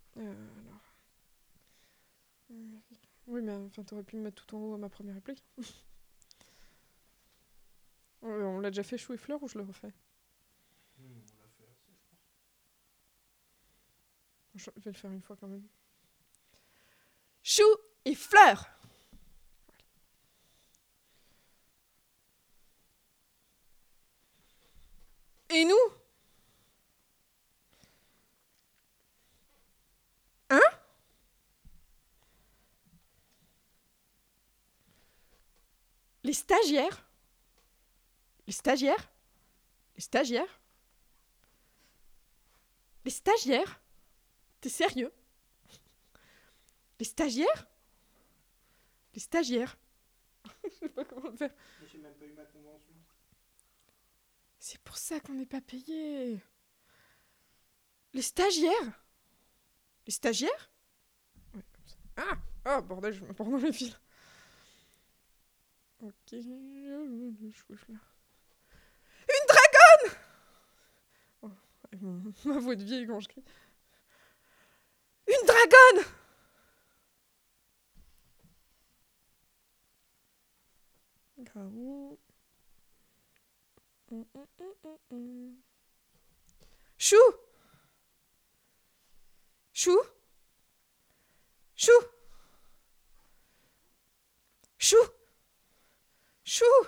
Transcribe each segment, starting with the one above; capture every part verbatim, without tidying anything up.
Euh, alors. Oui, mais enfin, t'aurais pu me mettre tout en haut à ma première réplique. Euh, on l'a déjà fait chou et fleur ou je le refais? Hmm, on l'a fait assez, je pense. Je vais le faire une fois quand même. Chou et fleur. Et nous? Hein? Les stagiaires? Les stagiaires? Les stagiaires? Les stagiaires? T'es sérieux? Les stagiaires? Les stagiaires? Je sais pas comment le faire. Mais j'ai même pas eu ma convention. C'est pour ça qu'on n'est pas payé. Les stagiaires? Les stagiaires? Ouais, comme ça. Ah! Ah, bordel, je me prends dans les fils. Ok. Une dragonne! Oh, avec mon- ma voix de vieille quand je crie. Une dragonne! Graou. Hum, hum, hum, hum, hum. Chou! Chou! Chou! Chou! Chou!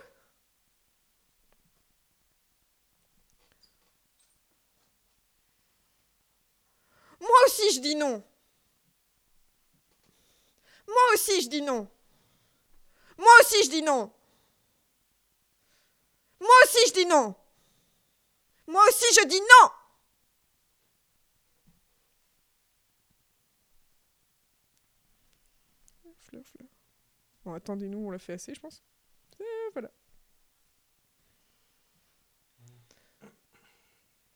Moi aussi je dis non! Moi aussi je dis non! Moi aussi je dis non! Moi aussi je dis non! Moi aussi je dis non! Fleur, fleur. Bon, attendez-nous, on l'a fait assez, je pense.